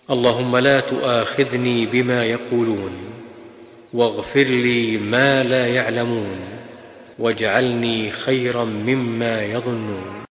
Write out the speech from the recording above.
اللهم لا تؤاخذني بما يقولون، واغفر لي ما لا يعلمون، واجعلني خيرا مما يظنون.